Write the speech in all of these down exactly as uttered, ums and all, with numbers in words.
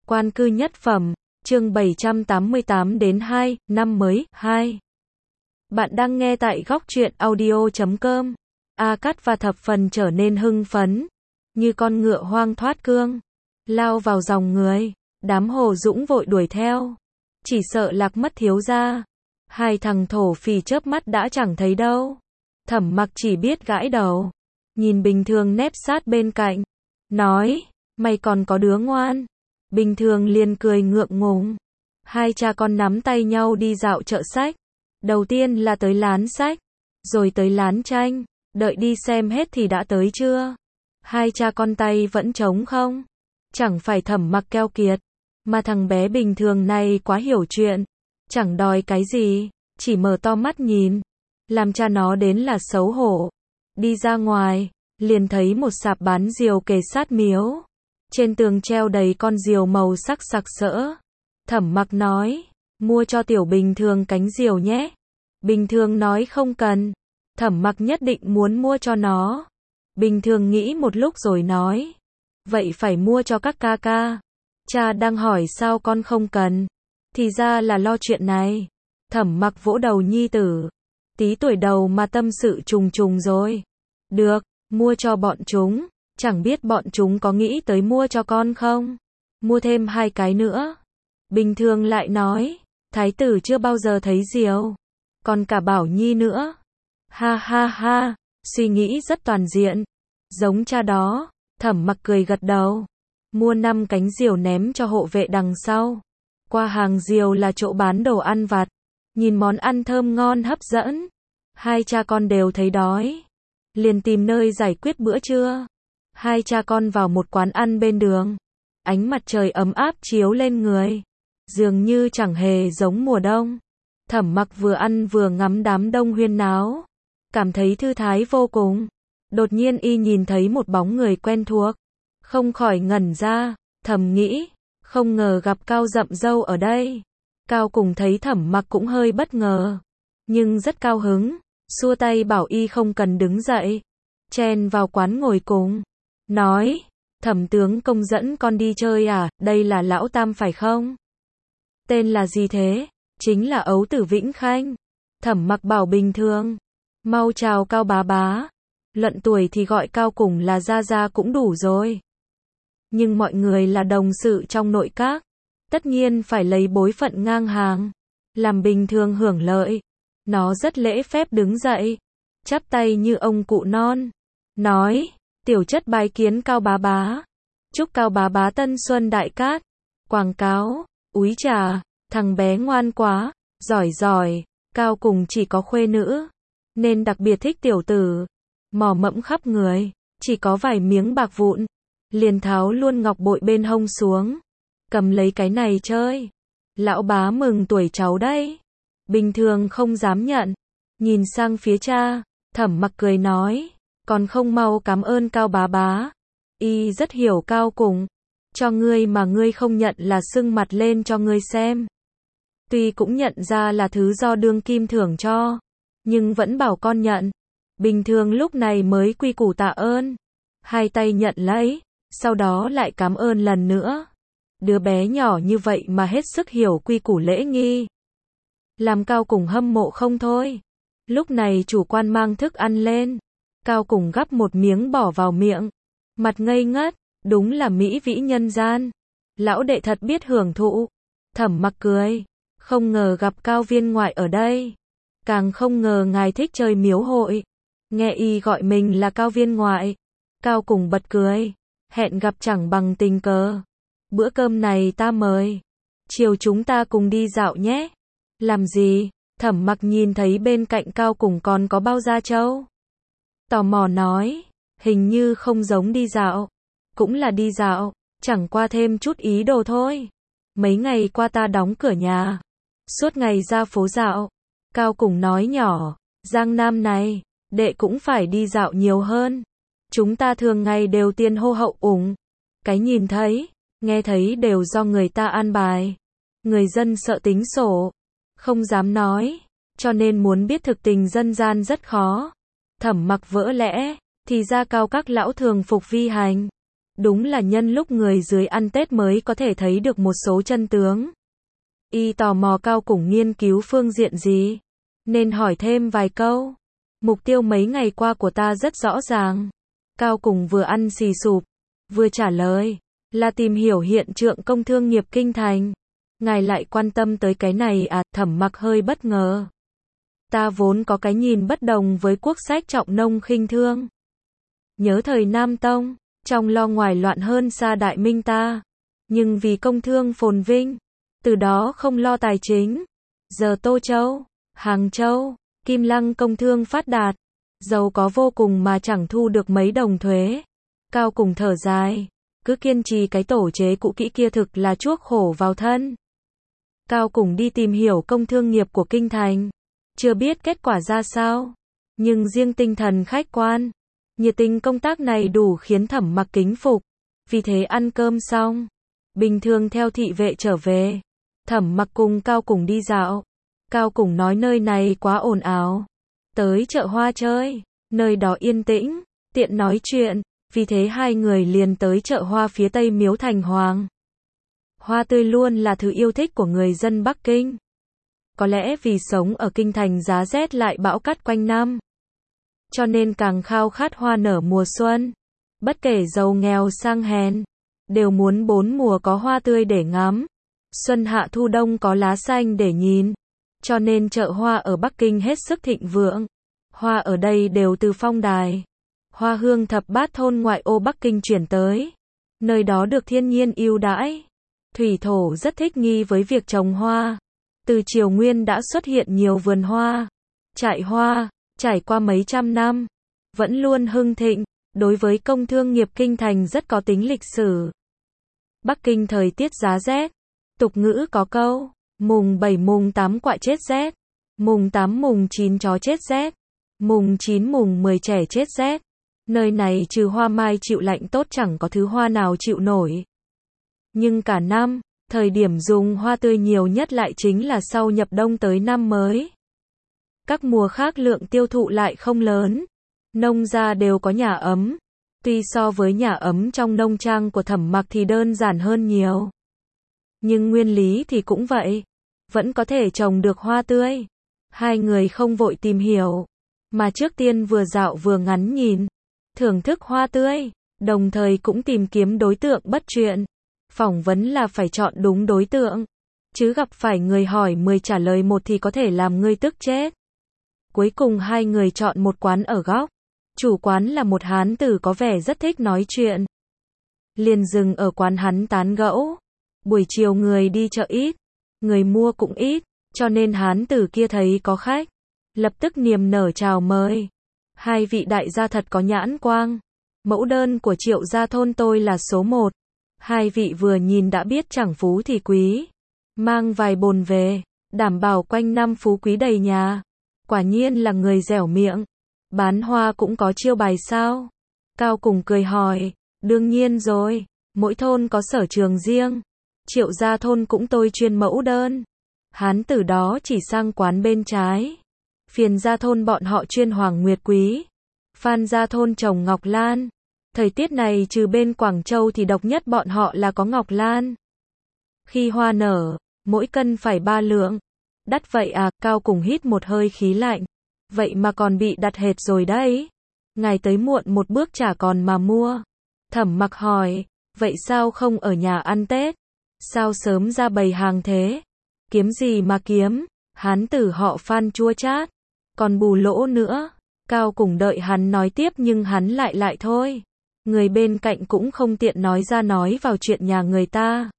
Quan cư nhất phẩm, chương bảy trăm tám mươi tám đến hai, năm mới, hai. Bạn đang nghe tại góc truyện audio chấm com. A Cát và thập phần trở nên hưng phấn, như con ngựa hoang thoát cương, lao vào dòng người, đám Hồ Dũng vội đuổi theo, chỉ sợ lạc mất thiếu gia. Hai thằng thổ phỉ chớp mắt đã chẳng thấy đâu. Thẩm Mặc chỉ biết gãi đầu, nhìn Bình Thường nép sát bên cạnh, nói, mày còn có đứa ngoan. Bình Thường liền cười ngượng ngùng. Hai cha con nắm tay nhau đi dạo chợ sách. Đầu tiên là tới lán sách, rồi tới lán tranh. Đợi đi xem hết thì đã tới chưa? Hai cha con tay vẫn trống không? Chẳng phải Thẩm Mặc keo kiệt, mà thằng bé Bình Thường này quá hiểu chuyện, chẳng đòi cái gì, chỉ mở to mắt nhìn, làm cha nó đến là xấu hổ. Đi ra ngoài, liền thấy một sạp bán diều kề sát miếu. Trên tường treo đầy con diều màu sắc sặc sỡ. Thẩm Mặc nói, mua cho tiểu Bình Thường cánh diều nhé. Bình Thường nói không cần. Thẩm Mặc nhất định muốn mua cho nó. Bình Thường nghĩ một lúc rồi nói, vậy phải mua cho các ca ca. Cha đang hỏi sao con không cần, thì ra là lo chuyện này. Thẩm Mặc vỗ đầu nhi tử, tí tuổi đầu mà tâm sự trùng trùng rồi. Được, mua cho bọn chúng. Chẳng biết bọn chúng có nghĩ tới mua cho con không? Mua thêm hai cái nữa. Bình Thường lại nói, thái tử chưa bao giờ thấy diều, còn cả Bảo Nhi nữa. Ha ha ha, suy nghĩ rất toàn diện, giống cha đó. Thẩm Mặc cười gật đầu, mua năm cánh diều ném cho hộ vệ đằng sau. Qua hàng diều là chỗ bán đồ ăn vặt, nhìn món ăn thơm ngon hấp dẫn. Hai cha con đều thấy đói, liền tìm nơi giải quyết bữa trưa. Hai cha con vào một quán ăn bên đường. Ánh mặt trời ấm áp chiếu lên người, dường như chẳng hề giống mùa đông. Thẩm Mặc vừa ăn vừa ngắm đám đông huyên náo, cảm thấy thư thái vô cùng. Đột nhiên y nhìn thấy một bóng người quen thuộc, không khỏi ngẩn ra, thầm nghĩ, không ngờ gặp Cao Dậm Dâu ở đây. Cao cùng thấy Thẩm Mặc cũng hơi bất ngờ, nhưng rất cao hứng, xua tay bảo y không cần đứng dậy, chen vào quán ngồi cùng. Nói, Thẩm tướng công dẫn con đi chơi à, đây là Lão Tam phải không? Tên là gì thế? Chính là ấu tử Vĩnh Khanh. Thẩm Mặc bảo Bình Thường, mau chào Cao bá bá. Luận tuổi thì gọi Cao cùng là gia gia cũng đủ rồi. Nhưng mọi người là đồng sự trong nội các, tất nhiên phải lấy bối phận ngang hàng, làm Bình Thường hưởng lợi. Nó rất lễ phép đứng dậy, chắp tay như ông cụ non, nói, tiểu chất bái kiến Cao bá bá. Chúc Cao bá bá tân xuân đại cát. Quảng cáo, úi trà, thằng bé ngoan quá, giỏi giỏi. Cao cùng chỉ có khuê nữ, nên đặc biệt thích tiểu tử. Mỏ mẫm khắp người, chỉ có vài miếng bạc vụn, liền tháo luôn ngọc bội bên hông xuống, cầm lấy cái này chơi. Lão bá mừng tuổi cháu đấy. Bình Thường không dám nhận, nhìn sang phía cha. Thẩm Mặc cười nói, còn không mau cảm ơn Cao bá bá. Y rất hiểu Cao cùng, cho ngươi mà ngươi không nhận là sưng mặt lên cho ngươi xem. Tuy cũng nhận ra là thứ do đương kim thưởng cho, nhưng vẫn bảo con nhận. Bình Thường lúc này mới quy củ tạ ơn, hai tay nhận lấy, sau đó lại cảm ơn lần nữa. Đứa bé nhỏ như vậy mà hết sức hiểu quy củ lễ nghi, làm Cao cùng hâm mộ không thôi. Lúc này chủ quan mang thức ăn lên, Cao cùng gắp một miếng bỏ vào miệng, mặt ngây ngất, đúng là mỹ vĩ nhân gian. Lão đệ thật biết hưởng thụ. Thẩm Mặc cười, không ngờ gặp Cao viên ngoại ở đây, càng không ngờ ngài thích chơi miếu hội. Nghe y gọi mình là Cao viên ngoại, Cao cùng bật cười, hẹn gặp chẳng bằng tình cờ. Bữa cơm này ta mời, chiều chúng ta cùng đi dạo nhé. Làm gì? Thẩm Mặc nhìn thấy bên cạnh Cao cùng còn có bao da trâu, tò mò nói, hình như không giống đi dạo. Cũng là đi dạo, chẳng qua thêm chút ý đồ thôi. Mấy ngày qua ta đóng cửa nhà, suốt ngày ra phố dạo. Cao cùng nói nhỏ, Giang Nam này, đệ cũng phải đi dạo nhiều hơn. Chúng ta thường ngày đều tiên hô hậu ủng, cái nhìn thấy, nghe thấy đều do người ta an bài. Người dân sợ tính sổ, không dám nói, cho nên muốn biết thực tình dân gian rất khó. Thẩm Mặc vỡ lẽ, thì ra Cao các lão thường phục vi hành, Đúng là nhân lúc người dưới ăn Tết mới có thể thấy được một số chân tướng. Y tò mò Cao Củng nghiên cứu phương diện gì, nên hỏi thêm vài câu. Mục tiêu mấy ngày qua của ta rất rõ ràng. Cao Củng vừa ăn xì sụp, vừa trả lời, là tìm hiểu hiện trạng công thương nghiệp kinh thành. Ngài lại quan tâm tới cái này à? Thẩm Mặc hơi bất ngờ. Ta vốn có cái nhìn bất đồng với quốc sách trọng nông khinh thương. Nhớ thời Nam Tông, trong lo ngoài loạn hơn xa Đại Minh ta. Nhưng vì công thương phồn vinh, từ đó không lo tài chính. Giờ Tô Châu, Hàng Châu, Kim Lăng công thương phát đạt, giàu có vô cùng mà chẳng thu được mấy đồng thuế. Cao Củng thở dài, cứ kiên trì cái tổ chế cũ kỹ kia thực là chuốc khổ vào thân. Cao Củng đi tìm hiểu công thương nghiệp của kinh thành, chưa biết kết quả ra sao, nhưng riêng tinh thần khách quan, nhiệt tình công tác này đủ khiến Thẩm Mặc kính phục. Vì thế ăn cơm xong, bình thường theo thị vệ trở về, Thẩm Mặc cùng Cao Củng đi dạo. Cao Củng nói nơi này quá ồn ào, tới chợ hoa chơi, nơi đó yên tĩnh, tiện nói chuyện, vì thế hai người liền tới chợ hoa phía tây miếu Thành Hoàng. Hoa tươi luôn là thứ yêu thích của người dân Bắc Kinh. Có lẽ vì sống ở kinh thành giá rét lại bão cát quanh năm, cho nên càng khao khát hoa nở mùa xuân. Bất kể giàu nghèo sang hèn, đều muốn bốn mùa có hoa tươi để ngắm. Xuân hạ thu đông có lá xanh để nhìn. Cho nên chợ hoa ở Bắc Kinh hết sức thịnh vượng. Hoa ở đây đều từ Phong Đài, Hoa Hương thập bát thôn ngoại ô Bắc Kinh chuyển tới. Nơi đó được thiên nhiên ưu đãi. Thủy thổ rất thích nghi với việc trồng hoa. Từ triều nguyên đã xuất hiện nhiều vườn hoa, trại hoa, trải qua mấy trăm năm, vẫn luôn hưng thịnh. Đối với công thương nghiệp kinh thành rất có tính lịch sử. Bắc Kinh thời tiết giá rét, tục ngữ có câu, mùng bảy mùng tám quạ chết rét, mùng tám mùng chín chó chết rét, mùng chín mùng mười trẻ chết rét. Nơi này trừ hoa mai chịu lạnh tốt chẳng có thứ hoa nào chịu nổi. Nhưng cả năm, thời điểm dùng hoa tươi nhiều nhất lại chính là sau nhập đông tới năm mới. Các mùa khác lượng tiêu thụ lại không lớn. Nông gia đều có nhà ấm. Tuy so với nhà ấm trong nông trang của Thẩm Mặc thì đơn giản hơn nhiều, nhưng nguyên lý thì cũng vậy. Vẫn có thể trồng được hoa tươi. Hai người không vội tìm hiểu, mà trước tiên vừa dạo vừa ngắn nhìn, thưởng thức hoa tươi, đồng thời cũng tìm kiếm đối tượng bắt chuyện. Phỏng vấn là phải chọn đúng đối tượng, chứ gặp phải người hỏi mười trả lời một thì có thể làm ngươi tức chết. Cuối cùng hai người chọn một quán ở góc. Chủ quán là một hán tử có vẻ rất thích nói chuyện. Liền dừng ở quán hắn tán gẫu. Buổi chiều người đi chợ ít, người mua cũng ít, cho nên hán tử kia thấy có khách, lập tức niềm nở chào mời. Hai vị đại gia thật có nhãn quang. Mẫu đơn của Triệu gia thôn tôi là số một. Hai vị vừa nhìn đã biết chẳng phú thì quý. Mang vài bồn về, đảm bảo quanh năm phú quý đầy nhà. Quả nhiên là người dẻo miệng. Bán hoa cũng có chiêu bài sao? Cao Củng cười hỏi. Đương nhiên rồi, mỗi thôn có sở trường riêng. Triệu gia thôn cũng tôi chuyên mẫu đơn. Hán tử đó chỉ sang quán bên trái. Phiền gia thôn bọn họ chuyên hoàng nguyệt quý. Phan gia thôn trồng ngọc lan. Thời tiết này trừ bên Quảng Châu thì độc nhất bọn họ là có ngọc lan. Khi hoa nở, mỗi cân phải ba lượng. Đắt vậy à? Cao Củng hít một hơi khí lạnh. Vậy mà còn bị đặt hệt rồi đấy. Ngài tới muộn một bước chả còn mà mua. Thẩm Mặc hỏi, vậy sao không ở nhà ăn Tết? Sao sớm ra bày hàng thế? Kiếm gì mà kiếm? Hán tử họ Phan chua chát. Còn bù lỗ nữa. Cao Củng đợi hắn nói tiếp nhưng hắn lại lại thôi. Người bên cạnh cũng không tiện nói ra nói vào chuyện nhà người ta.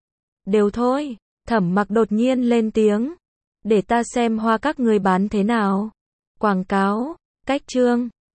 Đều thôi. Thẩm Mặc đột nhiên lên tiếng. Để ta xem hoa các ngươi bán thế nào. Quảng cáo, cách trương,